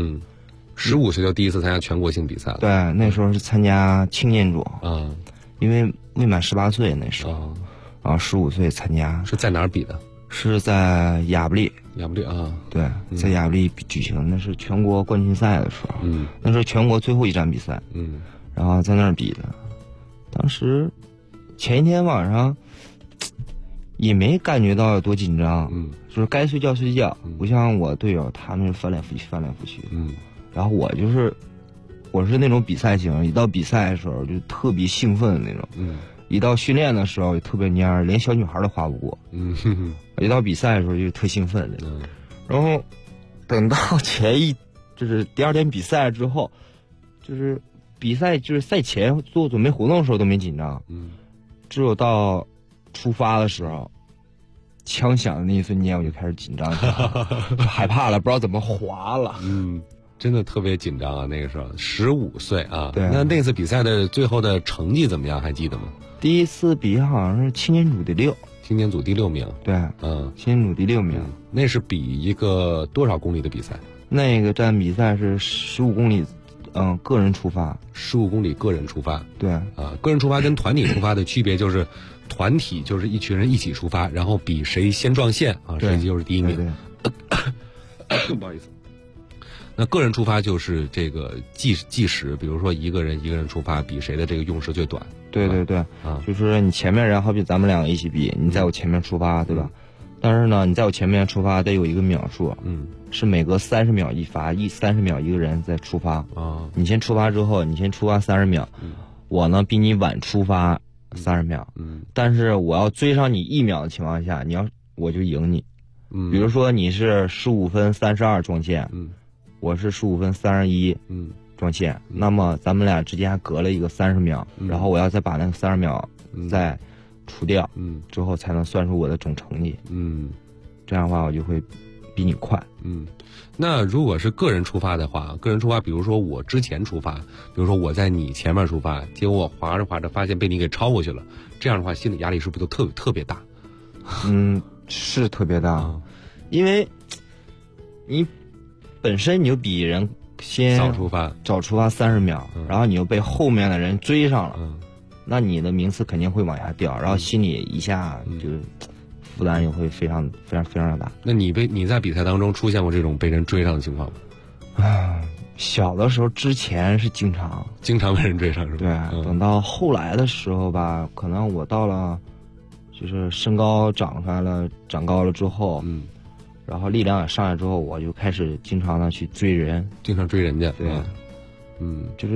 15岁就第一次参加全国性比赛了。 对，那时候是参加青年组。因为未满18岁那时候，然后15岁参加。 是在哪儿比的？ 是在亚布力。 亚布力啊， 对，在亚布力举行，那是全国冠军赛的时候。那是全国最后一站比赛。然后在那儿比的，当时前一天晚上也没感觉到有多紧张，就是该睡觉睡觉，不像我队友他们翻来覆去，然后我是那种比赛型，一到比赛的时候就特别兴奋的那种，一到训练的时候也特别蔫，连小女孩都划不过，一到比赛的时候就特兴奋的，然后等到就是第2天比赛之后，就是比赛就是赛前做准备活动的时候都没紧张，只有到出发的时候，枪响的那一瞬间我就开始紧张，害怕了，不知道怎么滑了。 真的特别紧张啊！那个时候15岁啊， 对。 那次比赛的最后的成绩怎么样？还记得吗？ 第一次比好像是青年组第6， 青年组第6名。 对，青年组第6名。 那是比一个多少公里的比赛？ 那个站比赛是15公里，个人出发。 15公里个人出发。 对啊，个人出发跟团体出发的区别就是。团体就是一群人一起出发，然后比谁先撞线啊，谁就是第一名。不好意思。那个人出发就是这个计时，比如说一个人出发，比谁的这个用时最短。 对啊，就是你前面人，好比咱们2个一起比，你在我前面出发，对吧？但是呢，你在我前面出发得有一个秒数，是每隔30秒一发，30秒一个人再出发啊。你先出发之后，你先出发30秒，我呢比你晚出发30秒，但是我要追上你1秒的情况下，我就赢你。比如说你是15分32撞线，我是15分31撞线，那么咱们俩之间还隔了一个30秒，然后我要再把那个30秒再除掉，之后才能算出我的总成绩。这样的话我就会比你快。 那如果是个人出发的话，比如说我之前出发，比如说我在你前面出发，结果我滑着滑着发现被你给超过去了，这样的话心理压力是不是都特别大？ 是特别大，因为你本身你就比人先早出发30秒，然后你又被后面的人追上了，那你的名次肯定会往下掉，然后心里一下就负担也会非常的大。 那你在比赛当中出现过这种被人追上的情况吗？ 小的时候之前是经常被人追上，是吧？ 对，等到后来的时候吧，可能我到了就是身高长高了之后，然后力量也上来之后，我就开始经常的去追人， 经常追人家。 对，就是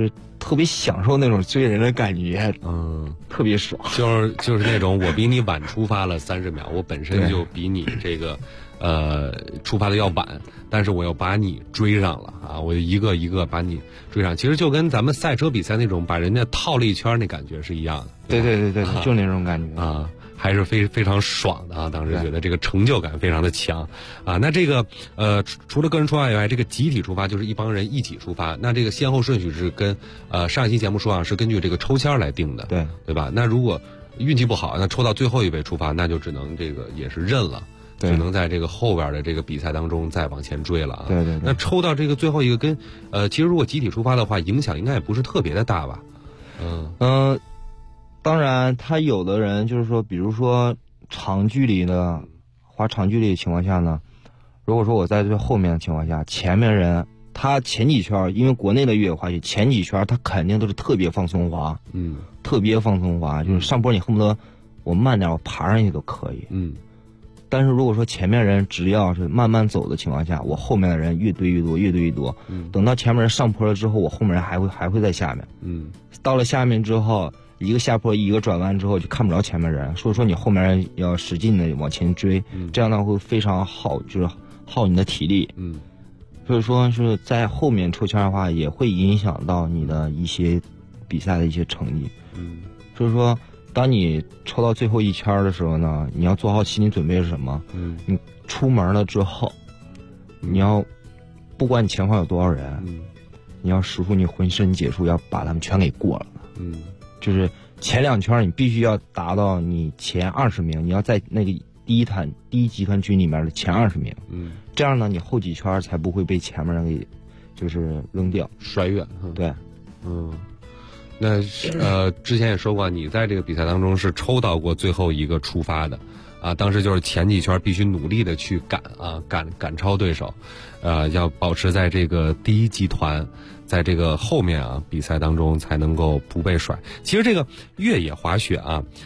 特别享受那种追人的感觉，特别爽。 就是那种我比你晚出发了30秒，我本身就比你这个出发的要晚，但是我要把你追上了啊！我一个一个把你追上，其实就跟咱们赛车比赛那种把人家套了一圈那感觉是一样的。 对，就那种感觉啊，还是非常爽的啊！当时觉得这个成就感非常的强啊。那这个除了个人出发以外，这个集体出发就是一帮人一起出发。那这个先后顺序是跟上一期节目说啊，是根据这个抽签来定的，对吧？那如果运气不好，那抽到最后一位出发，那就只能这个也是认了。只能在这个后边的这个比赛当中再往前追了啊。 对。 那抽到这个最后一个跟其实如果集体出发的话，影响应该也不是特别的大吧？ 当然，他有的人就是说，比如说长距离的滑长距离的情况下呢，如果说我在最后面的情况下，前面人他前几圈，因为国内的越野滑雪前几圈他肯定都是特别放松滑，特别放松滑，就是上坡你恨不得我慢点我爬上去都可以，但是如果说前面人只要是慢慢走的情况下，我后面的人越堆越多，等到前面人上坡了之后，我后面人还会在下面，到了下面之后，一个下坡一个转弯之后就看不着前面人，所以说你后面人要使劲的往前追，这样呢会非常好，就是耗你的体力，所以说是在后面抽签的话，也会影响到你的一些比赛的一些成绩，所以说。当你抽到最后一圈的时候呢，你要做好心理准备是什么？你出门了之后，你要不管你前方有多少人，你要使出你浑身解数，要把他们全给过了。就是前2圈你必须要达到你前20名，你要在那个第一集团军里面的前20名。这样呢，你后几圈才不会被前面人给就是扔掉摔远。 对， 那之前也说过，你在这个比赛当中是抽到过最后一个出发的，当时就是前几圈必须努力的去赶超对手，要保持在这个第一集团，在这个后面比赛当中才能够不被甩。其实这个越野滑雪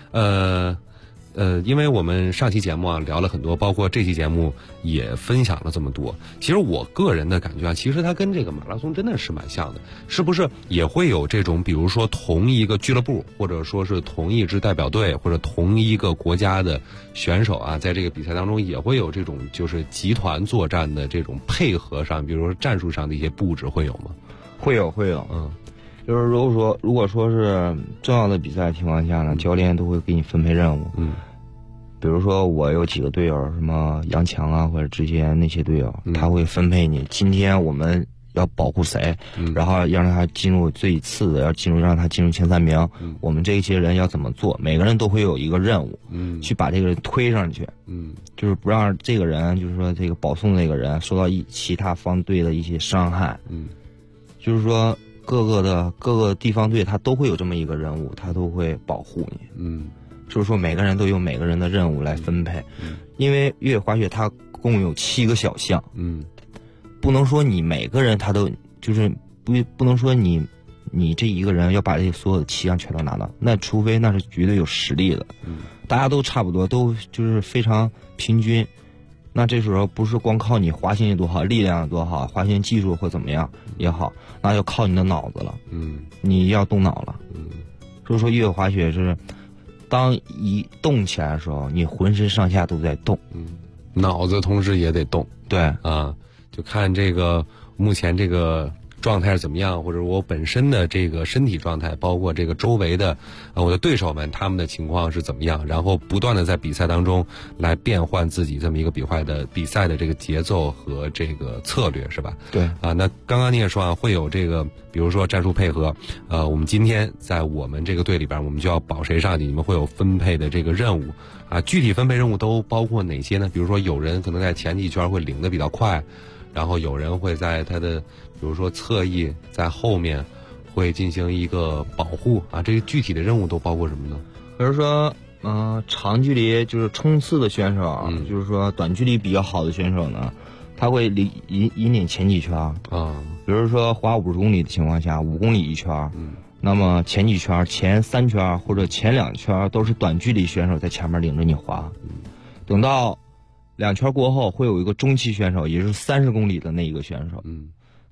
因为我们上期节目聊了很多，包括这期节目也分享了这么多。其实我个人的感觉其实它跟这个马拉松真的是蛮像的，是不是也会有这种，比如说同一个俱乐部，或者说是同一支代表队，或者同一个国家的选手在这个比赛当中也会有这种就是集团作战的这种配合上，比如说战术上的一些布置会有吗？ 会有，就是如果说是重要的比赛情况下呢，教练都会给你分配任务。比如说我有几个队友，什么杨强或者之前那些队友，他会分配你今天我们要保护谁，然后要让他进入最次的，让他进入前3名。我们这些人要怎么做？每个人都会有一个任务，去把这个人推上去，就是不让这个人，就是说这个保送那个人受到其他方队的一些伤害。就是说各个地方队他都会有这么一个任务，他都会保护你。就是说每个人都有每个人的任务来分配，因为越野滑雪它共有7个小项，不能说你每个人他都就是不能说你这一个人要把这所有的7项全都拿到，那除非那是绝对有实力的，大家都差不多，都就是非常平均，那这时候不是光靠你滑行有多好，力量有多好，滑行技术或怎么样也好，那要靠你的脑子了，你要动脑了，所以说越野滑雪是。当一动起来的时候，你浑身上下都在动， 脑子同时也得动。 对就看这个目前这个状态是怎么样，或者我本身的这个身体状态，包括这个周围的我的对手们他们的情况是怎么样，然后不断的在比赛当中来变换自己这么一个比赛的这个节奏和这个策略，是吧？ 对那刚刚你也说会有这个比如说战术配合，我们今天在我们这个队里边，我们就要保谁上去，你们会有分配的这个任务具体分配任务都包括哪些呢？比如说有人可能在前几圈会领得比较快，然后有人会在他的比如说侧翼在后面会进行一个保护这个具体的任务都包括什么呢？ 比如说长距离就是冲刺的选手就是说短距离比较好的选手呢，他会引领前几圈比如说滑50公里的情况下，5公里一圈，那么前几圈前3圈或者前2圈都是短距离选手在前面领着你滑，等到2圈过后会有一个中期选手，也就是30公里的那一个选手，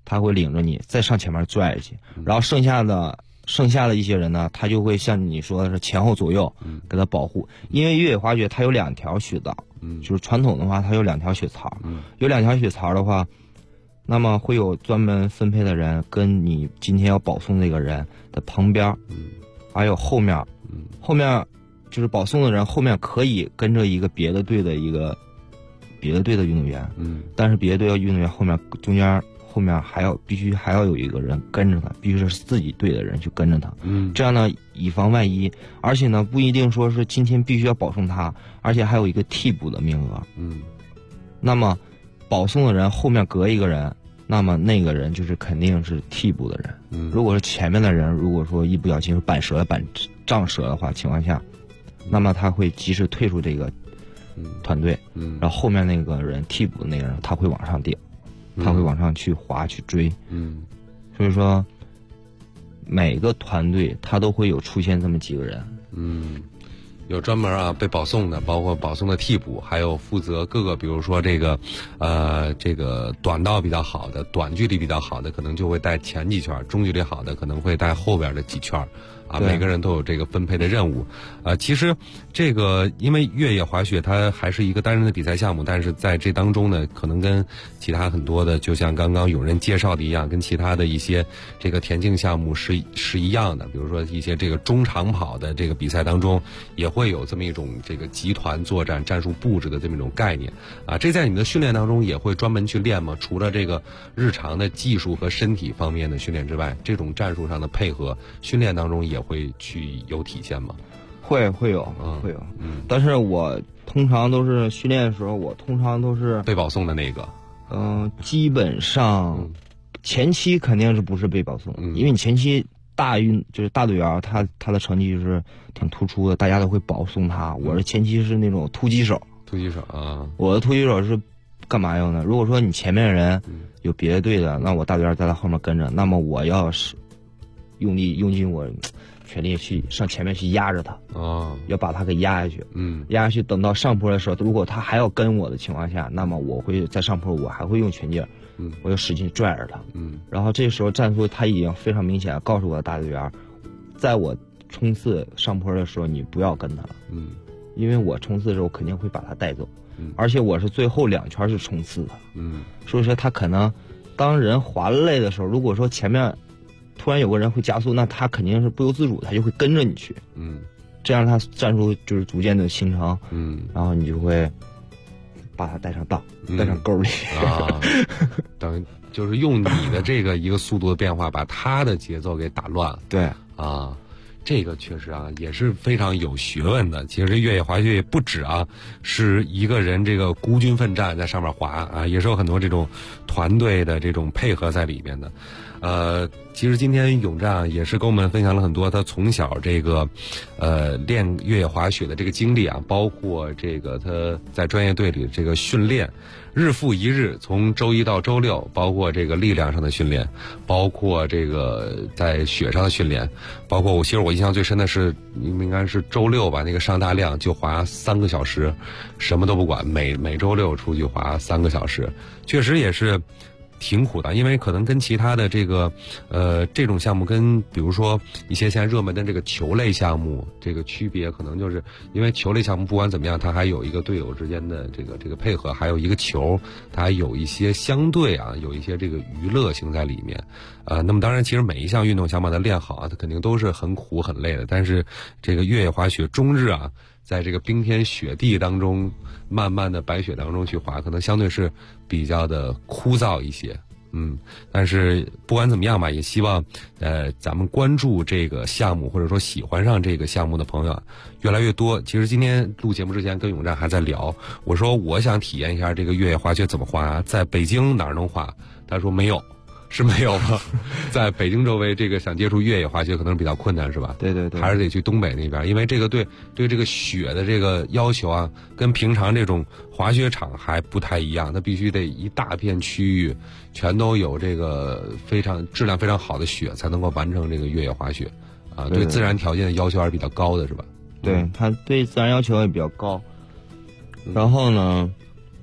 他会领着你再上前面拽下去，然后剩下的一些人呢，他就会像你说的是前后左右给他保护，因为越野滑雪它有2条雪道，就是传统的话它有2条雪槽，有2条雪槽的话，那么会有专门分配的人跟你今天要保送这个人的旁边，还有后面，后面就是保送的人后面可以跟着一个别的队的运动员，但是别的队的运动员后面中间后面必须还要有一个人跟着他，必须是自己队的人去跟着他，这样呢以防万一，而且呢不一定说是今天必须要保送他，而且还有一个替补的名额，那么保送的人后面隔一个人，那么那个人就是肯定是替补的人，如果是前面的人如果说一不小心是板杖折的话情况下，那么他会及时退出这个团队，然后后面那个人替补的那个人他会往上顶，他会往上去滑去追，所以说每个团队他都会有出现这么几个人， 有专门被保送的，包括保送的替补，还有负责各个，比如说这个短道比较好的，短距离比较好的，可能就会带前几圈，中距离好的可能会带后边的几圈。每个人都有这个分配的任务，其实这个因为越野滑雪它还是一个单人的比赛项目，但是在这当中呢，可能跟其他很多的，就像刚刚有人介绍的一样，跟其他的一些这个田径项目是一样的。比如说一些这个中长跑的这个比赛当中，也会有这么一种这个集团作战、战术布置的这么一种概念这在你们的训练当中也会专门去练吗？除了这个日常的技术和身体方面的训练之外，这种战术上的配合训练当中也会去有体现吗？ 会有，但是我通常都是训练的时候，我通常都是被保送的那个， 基本上前期肯定是不是被保送，因为你前期就是大队员，他的成绩就是挺突出的，大家都会保送他。我是前期是那种突击手我的突击手是干嘛用的？如果说你前面的人有别的队的，那我大队员在他后面跟着，那么我要是用尽我全力去上前面去压着他，要把他给压下去，压下去，等到上坡的时候，如果他还要跟我的情况下，那么我会在上坡我还会用全劲，我就使劲拽着他，然后这时候战术他已经非常明显告诉我的大队员，在我冲刺上坡的时候你不要跟他了，因为我冲刺的时候肯定会把他带走，而且我是最后2圈是冲刺的，所以说他可能当人滑累的时候，如果说前面突然有个人会加速，那他肯定是不由自主，他就会跟着你去，这样他战术就是逐渐的形成，然后你就会把他带上道，带上沟里等于就是用你的这个一个速度的变化，把他的节奏给打乱了。 对这个确实也是非常有学问的。其实越野滑雪也不止是一个人这个孤军奋战在上面滑也是有很多这种团队的这种配合在里面的。其实今天永战也是跟我们分享了很多他从小这个练越野滑雪的这个经历包括这个他在专业队里这个训练，日复一日，从周一到周六，包括这个力量上的训练，包括这个在雪上的训练，包括其实我印象最深的是应该是周六吧，那个上大量就滑3个小时，什么都不管，每周六出去滑3个小时，确实也是挺苦的，因为可能跟其他的这个这种项目跟比如说一些现在热门的这个球类项目这个区别，可能就是因为球类项目不管怎么样，它还有一个队友之间的这个配合，还有一个球，它还有一些相对有一些这个娱乐性在里面。那么当然其实每一项运动想把它练好它肯定都是很苦很累的，但是这个越野滑雪终日在这个冰天雪地当中，漫漫的白雪当中去滑，可能相对是比较的枯燥一些。但是不管怎么样吧，也希望咱们关注这个项目或者说喜欢上这个项目的朋友越来越多。其实今天录节目之前跟永战还在聊，我说我想体验一下这个越野滑雪怎么滑在北京哪儿能滑？他说没有。是没有吗？在北京周围这个想接触越野滑雪可能比较困难是吧？ 对对对， 还是得去东北那边，因为这个对这个雪的这个要求跟平常这种滑雪场还不太一样，它必须得一大片区域全都有这个质量非常好的雪才能够完成这个越野滑雪对自然条件的要求还是比较高的是吧？ 对，它对自然要求也比较高。然后呢，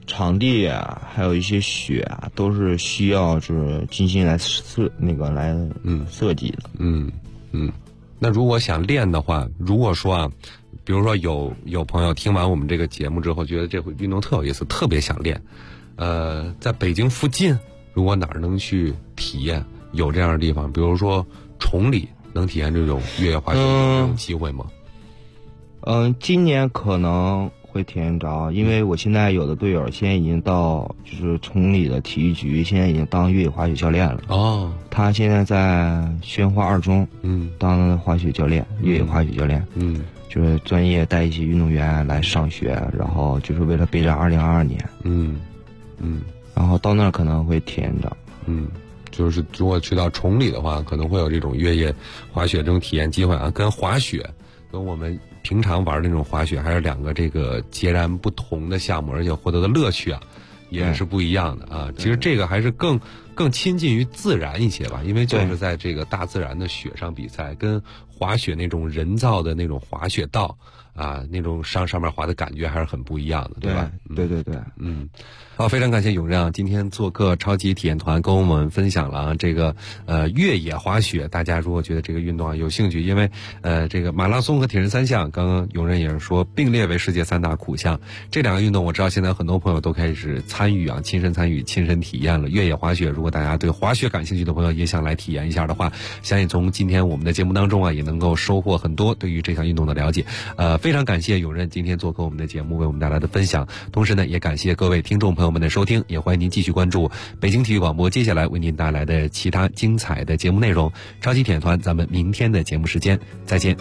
场地啊，还有一些雪啊，都是需要就是精心来设计的。 那如果想练的话，如果说啊，比如说有朋友听完我们这个节目之后，觉得这回运动特有意思，特别想练，在北京附近，如果哪儿能去体验，有这样的地方，比如说崇礼，能体验这种越野滑雪有这种机会吗？ 今年可能会体验着，因为我现在有的队友现在已经到就是崇礼的体育局，现在已经当越野滑雪教练了。哦，他现在在宣化二中，当滑雪教练，越野滑雪教练。就是专业带一些运动员来上学，然后就是为了备战2022年。然后到那儿可能会体验着。 就是如果去到崇礼的话，可能会有这种越野滑雪这种体验机会啊，跟滑雪跟我们平常玩的那种滑雪还是两个这个截然不同的项目，而且获得的乐趣啊也是不一样的啊。其实这个还是更亲近于自然一些吧，因为就是在这个大自然的雪上比赛，跟滑雪那种人造的那种滑雪道啊，那种上面滑的感觉还是很不一样的，对吧？ 对。 好，非常感谢永任啊，今天做客超级体验团，跟我们分享了这个越野滑雪。大家如果觉得这个运动啊有兴趣，因为这个马拉松和铁人三项，刚刚永任也是说并列为世界3大苦项，这两个运动我知道现在很多朋友都开始参与啊，亲身参与、亲身体验了。越野滑雪，如果大家对滑雪感兴趣的朋友也想来体验一下的话，相信从今天我们的节目当中啊，也能够收获很多对于这项运动的了解。非常感谢永任今天做客我们的节目，为我们带来的分享。同时呢，也感谢各位听众朋友们的收听，也欢迎您继续关注北京体育广播接下来为您带来的其他精彩的节目内容。超级体验团，咱们明天的节目时间再见。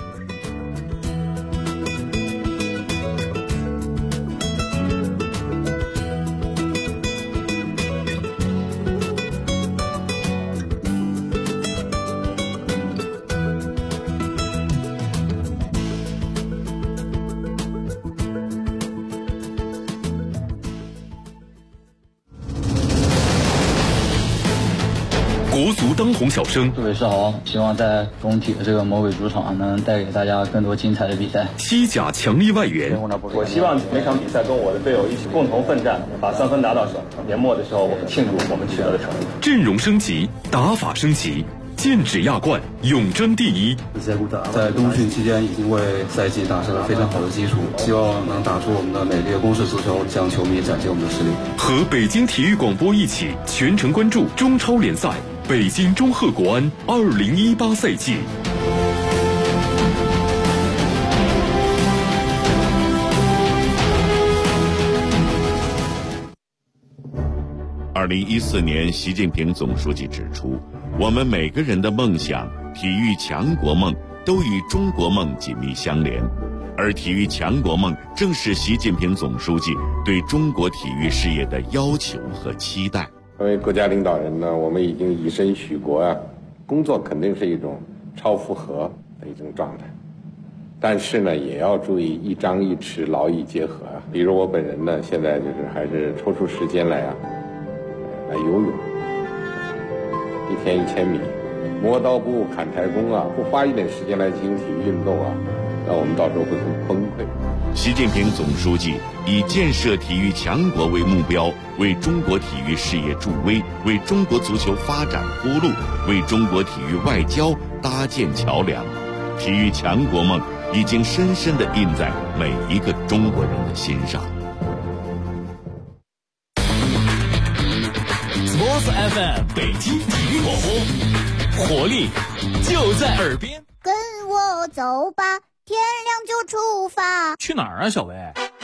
国足当红小生， 各位是好，希望在中体的这个魔鬼主场能带给大家更多精彩的比赛。 西甲强力外援， 我希望每场比赛跟我的队友一起共同奋战，把3分拿到手。年末的时候，我们庆祝我们取得的成绩。 阵容升级，打法升级，剑指亚冠，永争第一。 在冬训期间已经为赛季打下了非常好的基础，希望能打出我们的美丽的攻势足球，向球迷展现我们的实力。 和北京体育广播一起全程关注中超联赛北京中赫国安2018赛季。 2014年，习近平总书记指出，我们每个人的梦想、体育强国梦都与中国梦紧密相连，而体育强国梦正是习近平总书记对中国体育事业的要求和期待。 作为国家领导人呢，我们已经以身许国啊，工作肯定是一种超负荷的一种状态，但是呢，也要注意一张一弛，劳逸结合啊。比如我本人呢，现在就是还是抽出时间来游泳，1天1000米，磨刀不误砍柴工啊，不花一点时间来进行体育运动啊，那我们到时候会很崩溃。 习近平总书记以建设体育强国为目标，为中国体育事业助威，为中国足球发展铺路，为中国体育外交搭建桥梁。体育强国梦已经深深地印在每一个中国人的心上。 Sports FM 北京体育广播，活力就在耳边。 跟我走吧，天亮就出发。 去哪儿啊，小薇？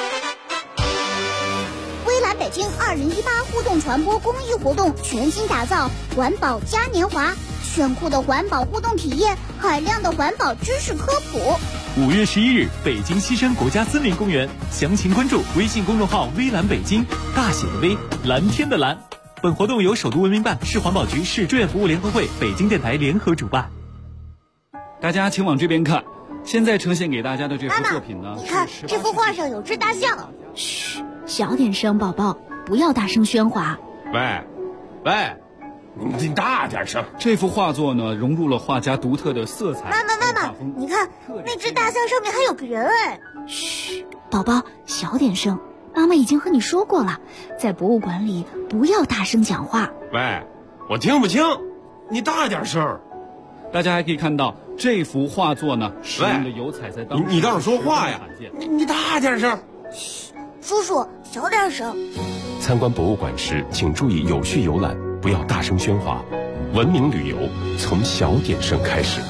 微蓝北京2018互动传播公益活动全新打造环保嘉年华，炫酷的环保互动体验，海量的环保知识科普。 5月11日，北京西山国家森林公园，详情关注微信公众号微蓝北京，大写的微，蓝天的蓝。本活动由首都文明办、市环保局、市志愿服务联合会、北京电台联合主办。 大家请往这边看，现在呈现给大家的这幅作品呢， 你看这幅画上有只大象。 嘘，小点声，宝宝，不要大声喧哗。 喂，你大点声。这幅画作呢，融入了画家独特的色彩。 妈妈，你看那只大象上面还有个人哎。 嘘，宝宝，小点声。 妈妈已经和你说过了，在博物馆里不要大声讲话。 喂，我听不清，你大点声。 大家还可以看到这幅画作呢，使用的油彩在当时你倒是说话呀！你大点声。 嘘，叔叔小点声。 参观博物馆时，请注意有序游览，不要大声喧哗。文明旅游从小点声开始。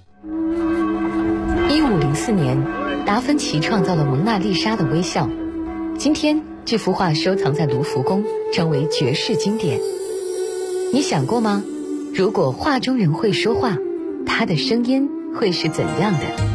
1504年，达芬奇创造了蒙娜丽莎的微笑。今天，这幅画收藏在卢浮宫，成为绝世经典。你想过吗？如果画中人会说话，他的声音会是怎样的？